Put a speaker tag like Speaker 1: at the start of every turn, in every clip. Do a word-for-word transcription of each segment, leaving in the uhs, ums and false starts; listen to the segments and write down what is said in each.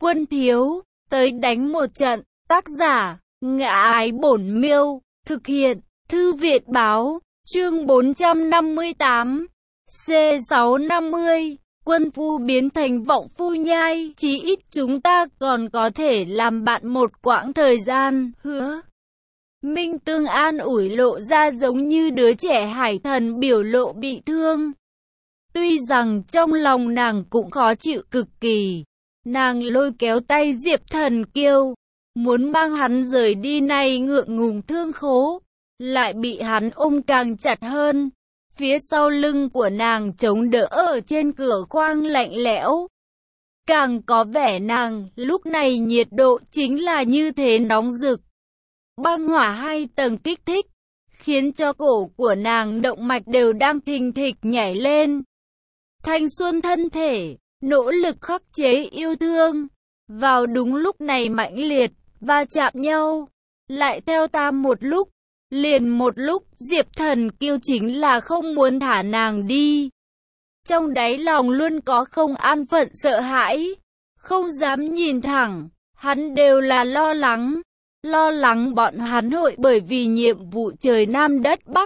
Speaker 1: Quân thiếu, tới đánh một trận. Tác giả, Ngã Ái Bổn Miêu. Thực hiện, Thư Viện Báo. Chương bốn trăm năm mươi tám. C sáu năm mươi. Quân phu biến thành vọng phu nhai. Chí ít chúng ta còn có thể làm bạn một quãng thời gian. Hứa Minh Tương an ủi, lộ ra giống như đứa trẻ hải thần biểu lộ bị thương. Tuy rằng trong lòng nàng cũng khó chịu cực kỳ. Nàng lôi kéo tay Diệp Thần Kiêu, muốn mang hắn rời đi, này ngượng ngùng thương khố, lại bị hắn ôm càng chặt hơn. Phía sau lưng của nàng chống đỡ ở trên cửa khoang lạnh lẽo. Càng có vẻ nàng lúc này nhiệt độ chính là như thế nóng rực. Băng hỏa hai tầng kích thích, khiến cho cổ của nàng động mạch đều đang thình thịch nhảy lên. Thanh xuân thân thể, nỗ lực khắc chế yêu thương. Vào đúng lúc này mãnh liệt, va chạm nhau. Lại theo ta một lúc, liền một lúc. Diệp Thần Kiêu chính là không muốn thả nàng đi. Trong đáy lòng luôn có không an phận sợ hãi. Không dám nhìn thẳng, hắn đều là lo lắng. Lo lắng bọn hắn hội bởi vì nhiệm vụ trời Nam đất Bắc.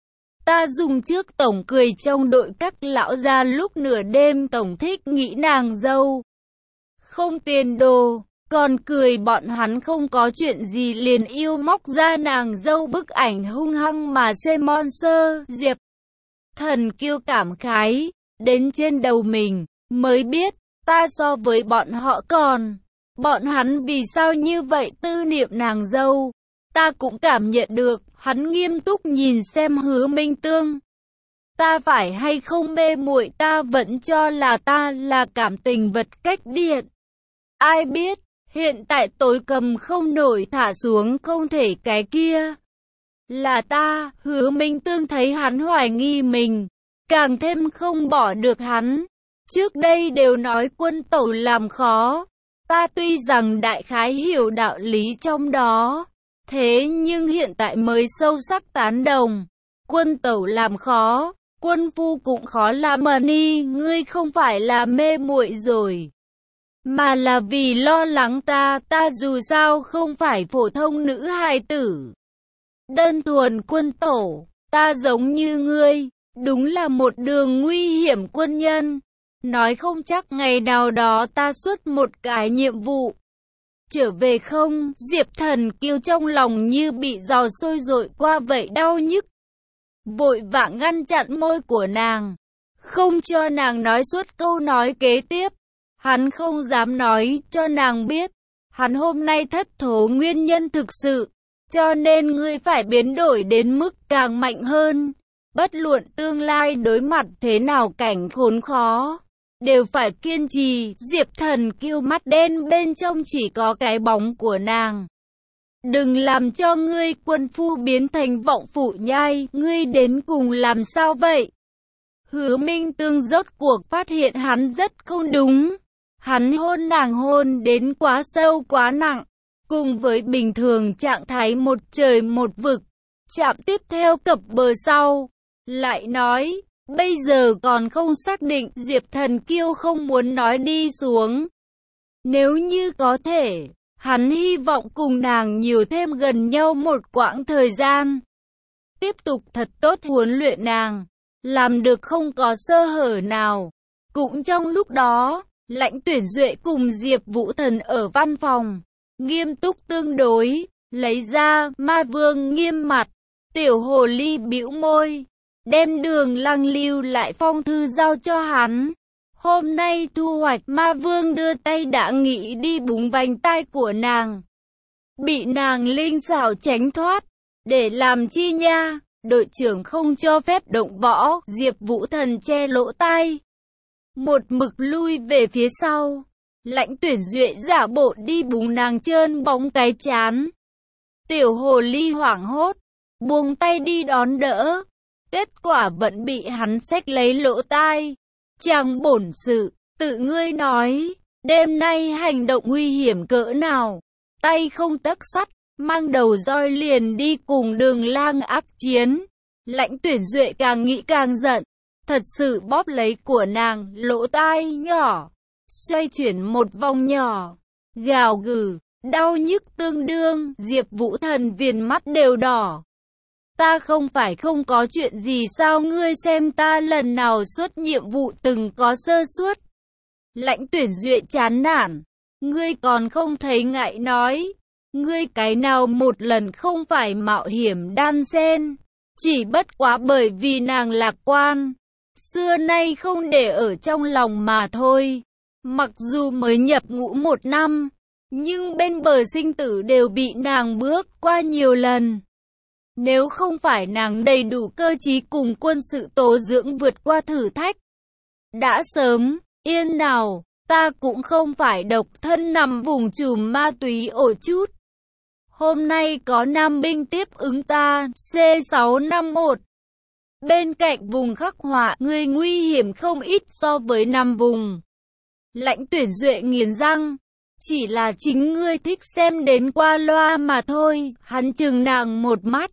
Speaker 1: Ta dùng trước tổng cười trong đội các lão gia lúc nửa đêm tổng thích nghĩ nàng dâu không tiền đồ, còn cười bọn hắn không có chuyện gì liền yêu móc ra nàng dâu bức ảnh hung hăng mà xê monster. Diệp Thần Kiêu cảm khái, đến trên đầu mình mới biết, ta so với bọn họ còn, bọn hắn vì sao như vậy tư niệm nàng dâu. Ta cũng cảm nhận được, hắn nghiêm túc nhìn xem Hứa Minh Tương. Ta phải hay không mê muội, ta vẫn cho là ta là cảm tình vật cách điện. Ai biết, hiện tại tối cầm không nổi thả xuống không thể cái kia. Là ta. Hứa Minh Tương thấy hắn hoài nghi mình, càng thêm không bỏ được hắn. Trước đây đều nói quân tẩu làm khó. Ta tuy rằng đại khái hiểu đạo lý trong đó, thế nhưng hiện tại mới sâu sắc tán đồng. Quân tẩu làm khó, quân phu cũng khó làm. Mà ni, ngươi không phải là mê muội rồi, mà là vì lo lắng ta. Ta dù sao không phải phổ thông nữ hài tử, đơn thuần quân tẩu. Ta giống như ngươi, đúng là một đường nguy hiểm quân nhân. Nói không chắc ngày nào đó ta xuất một cái nhiệm vụ trở về không. Diệp Thần Kiêu trong lòng như bị giò sôi dội qua vậy, đau nhức. Vội vã ngăn chặn môi của nàng, không cho nàng nói suốt câu nói kế tiếp. Hắn không dám nói cho nàng biết, hắn hôm nay thất thố nguyên nhân thực sự, cho nên ngươi phải biến đổi đến mức càng mạnh hơn. Bất luận tương lai đối mặt thế nào cảnh khốn khó, đều phải kiên trì. Diệp Thần Kiêu mắt đen, bên trong chỉ có cái bóng của nàng. Đừng làm cho ngươi quân phu biến thành vọng phụ nhai. Ngươi đến cùng làm sao vậy? Hứa Minh Tương rốt cuộc phát hiện hắn rất không đúng. Hắn hôn nàng hôn đến quá sâu quá nặng, cùng với bình thường trạng thái một trời một vực. Chạm tiếp theo cập bờ sau, lại nói, bây giờ còn không xác định. Diệp Thần Kiêu không muốn nói đi xuống. Nếu như có thể, hắn hy vọng cùng nàng nhiều thêm gần nhau một quãng thời gian. Tiếp tục thật tốt huấn luyện nàng, làm được không có sơ hở nào. Cũng trong lúc đó, Lãnh Tuyển Duệ cùng Diệp Vũ Thần ở văn phòng, nghiêm túc tương đối, lấy ra. Ma Vương nghiêm mặt, tiểu hồ ly bĩu môi, đem Đường Lăng lưu lại phong thư giao cho hắn. Hôm nay thu hoạch. Ma Vương đưa tay đã nghĩ đi búng vành tai của nàng, bị nàng linh xảo tránh thoát. Để làm chi nha, đội trưởng không cho phép động võ. Diệp Vũ Thần che lỗ tai, một mực lui về phía sau. Lãnh Tuyển Duệ giả bộ đi búng nàng trơn bóng cái chán. Tiểu hồ ly hoảng hốt, buông tay đi đón đỡ. Kết quả vẫn bị hắn xách lấy lỗ tai. Chàng bổn sự, tự ngươi nói, đêm nay hành động nguy hiểm cỡ nào. Tay không tấc sắt, mang đầu roi liền đi cùng Đường Lang ác chiến. Lãnh Tuyển Duệ càng nghĩ càng giận, thật sự bóp lấy của nàng lỗ tai nhỏ, xoay chuyển một vòng nhỏ. gào gừ, đau nhức tương đương, Diệp Vũ Thần viền mắt đều đỏ. Ta không phải không có chuyện gì sao, ngươi xem ta lần nào xuất nhiệm vụ từng có sơ suất. Lãnh Tuyển Duệ chán nản, ngươi còn không thấy ngại nói, ngươi cái nào một lần không phải mạo hiểm đan xen, chỉ bất quá bởi vì nàng lạc quan, xưa nay không để ở trong lòng mà thôi. Mặc dù mới nhập ngũ một năm, nhưng bên bờ sinh tử đều bị nàng bước qua nhiều lần. Nếu không phải nàng đầy đủ cơ trí cùng quân sự tố dưỡng vượt qua thử thách, đã sớm, yên nào, ta cũng không phải độc thân nằm vùng chùm ma túy ổ chút. Hôm nay có nam binh tiếp ứng ta, C sáu năm mốt. Bên cạnh vùng khắc họa, người nguy hiểm không ít so với năm vùng. Lãnh Tuyển Duệ nghiến răng, chỉ là chính ngươi thích xem đến qua loa mà thôi. Hắn chừng nàng một mắt,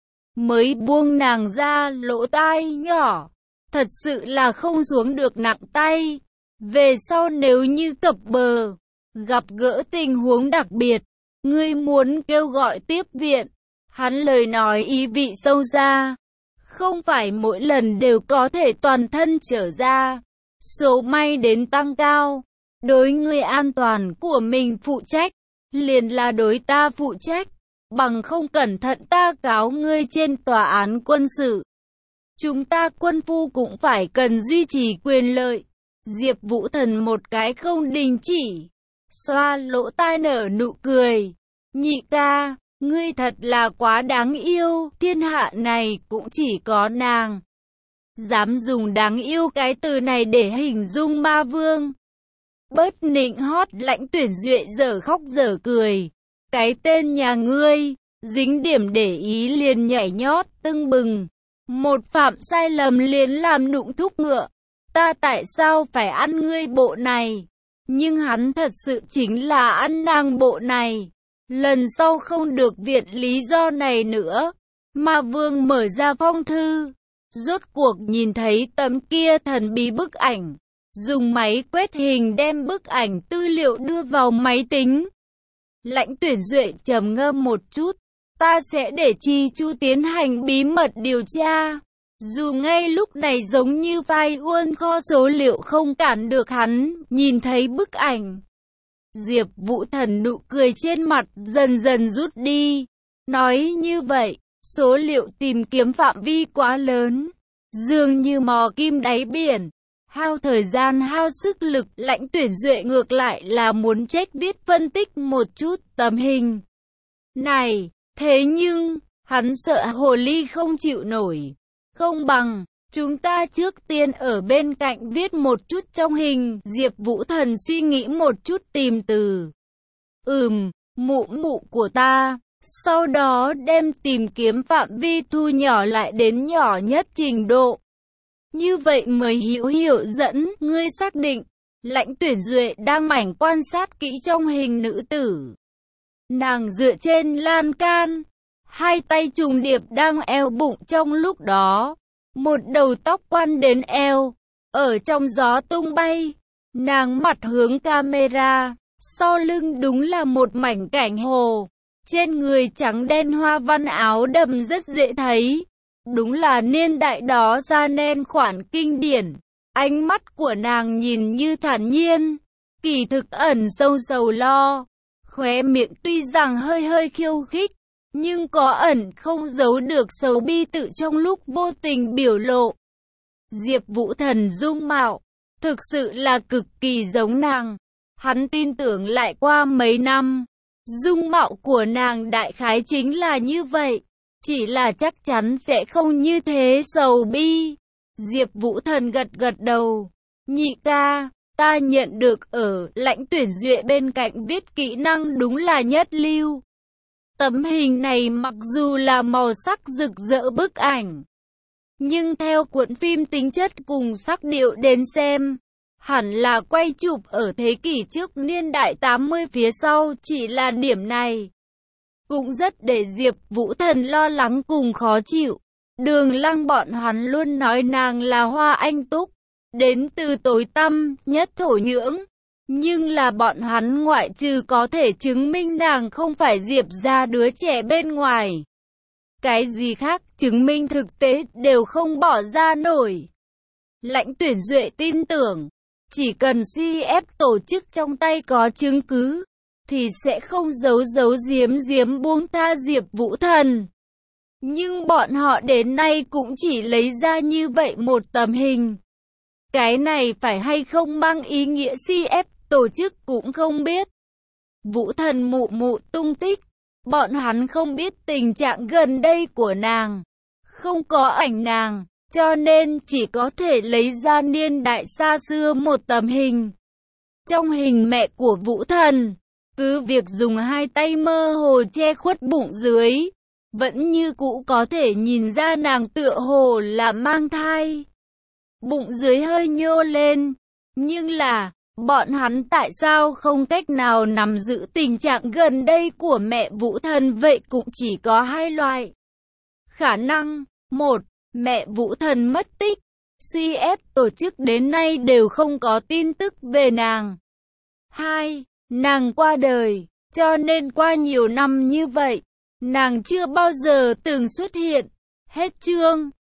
Speaker 1: mới buông nàng ra, lỗ tai nhỏ, thật sự là không xuống được nặng tay. Về sau nếu như cập bờ, gặp gỡ tình huống đặc biệt, ngươi muốn kêu gọi tiếp viện. Hắn lời nói ý vị sâu xa, không phải mỗi lần đều có thể toàn thân trở ra. Số may đến tăng cao, đối ngươi an toàn của mình phụ trách, liền là đối ta phụ trách, bằng không cẩn thận ta cáo ngươi trên tòa án quân sự. Chúng ta quân phu cũng phải cần duy trì quyền lợi. Diệp Vũ Thần một cái không đình chỉ, xoa lỗ tai nở nụ cười. Nhị ca, ngươi thật là quá đáng yêu, thiên hạ này cũng chỉ có nàng dám dùng đáng yêu cái từ này để hình dung ma vương. Bớt nịnh hót, Lãnh Tuyển Duệ dở khóc dở cười. Cái tên nhà ngươi, dính điểm để ý liền nhảy nhót tưng bừng. Một phạm sai lầm liền làm nụng thúc ngựa. Ta tại sao phải ăn ngươi bộ này? Nhưng hắn thật sự chính là ăn nàng bộ này. Lần sau không được viện lý do này nữa. Ma vương mở ra phong thư, rốt cuộc nhìn thấy tấm kia thần bí bức ảnh. Dùng máy quét hình đem bức ảnh tư liệu đưa vào máy tính. Lãnh Tuyển Duệ trầm ngâm một chút. Ta sẽ để Chi Chu tiến hành bí mật điều tra. Dù ngay lúc này giống như vai uôn kho số liệu không cản được hắn, nhìn thấy bức ảnh. Diệp Vũ Thần nụ cười trên mặt dần dần rút đi. Nói như vậy, số liệu tìm kiếm phạm vi quá lớn, dường như mò kim đáy biển, hao thời gian hao sức lực. Lãnh Tuyển Duệ ngược lại là muốn trách viết phân tích một chút tấm hình này, thế nhưng, hắn sợ hồ ly không chịu nổi. Không bằng, chúng ta trước tiên ở bên cạnh viết một chút trong hình. Diệp Vũ Thần suy nghĩ một chút tìm từ. Ừm, mụ mụ của ta. Sau đó đem tìm kiếm phạm vi thu nhỏ lại đến nhỏ nhất trình độ. Như vậy mới hữu hiệu dẫn. Ngươi xác định. Lãnh Tuyển Duệ đang mảnh quan sát kỹ trong hình nữ tử. Nàng dựa trên lan can, hai tay trùng điệp đang eo bụng trong lúc đó. Một đầu tóc quăn đến eo, ở trong gió tung bay. Nàng mặt hướng camera, sau lưng đúng là một mảnh cảnh hồ. Trên người trắng đen hoa văn áo đầm rất dễ thấy. Đúng là niên đại đó ra nên khoản kinh điển. Ánh mắt của nàng nhìn như thản nhiên, kỳ thực ẩn sâu sầu lo. Khóe miệng tuy rằng hơi hơi khiêu khích, nhưng có ẩn không giấu được sầu bi tự trong lúc vô tình biểu lộ. Diệp Vũ Thần dung mạo, thực sự là cực kỳ giống nàng. Hắn tin tưởng lại qua mấy năm, dung mạo của nàng đại khái chính là như vậy. Chỉ là chắc chắn sẽ không như thế sầu bi. Diệp Vũ Thần gật gật đầu. Nhị ca, ta nhận được ở Lãnh Tuyển Duệ bên cạnh viết kỹ năng đúng là nhất lưu. Tấm hình này mặc dù là màu sắc rực rỡ bức ảnh, nhưng theo cuộn phim tính chất cùng sắc điệu đến xem, hẳn là quay chụp ở thế kỷ trước niên đại tám mươi phía sau. Chỉ là điểm này cũng rất để Diệp Vũ Thần lo lắng cùng khó chịu. Đường Lăng bọn hắn luôn nói nàng là hoa anh túc, đến từ tối tăm nhất thổ nhưỡng. Nhưng là bọn hắn ngoại trừ có thể chứng minh nàng không phải Diệp gia đứa trẻ bên ngoài. Cái gì khác chứng minh thực tế đều không bỏ ra nổi. Lãnh Tuyển Duệ tin tưởng, chỉ cần xê ép tổ chức trong tay có chứng cứ, thì sẽ không giấu giấu giếm giếm buông tha Diệp Vũ Thần. Nhưng bọn họ đến nay cũng chỉ lấy ra như vậy một tấm hình. Cái này phải hay không mang ý nghĩa xê ép tổ chức cũng không biết. Vũ Thần mụ mụ tung tích, bọn hắn không biết tình trạng gần đây của nàng, không có ảnh nàng, cho nên chỉ có thể lấy ra niên đại xa xưa một tấm hình. Trong hình mẹ của Vũ Thần, cứ việc dùng hai tay mơ hồ che khuất bụng dưới, vẫn như cũ có thể nhìn ra nàng tựa hồ là mang thai. Bụng dưới hơi nhô lên, nhưng là, bọn hắn tại sao không cách nào nắm giữ tình trạng gần đây của mẹ Vũ Thần? Vậy cũng chỉ có hai loại khả năng. Một, mẹ Vũ Thần mất tích, xê ép tổ chức đến nay đều không có tin tức về nàng. Hai, nàng qua đời, cho nên qua nhiều năm như vậy, nàng chưa bao giờ từng xuất hiện. Hết chương.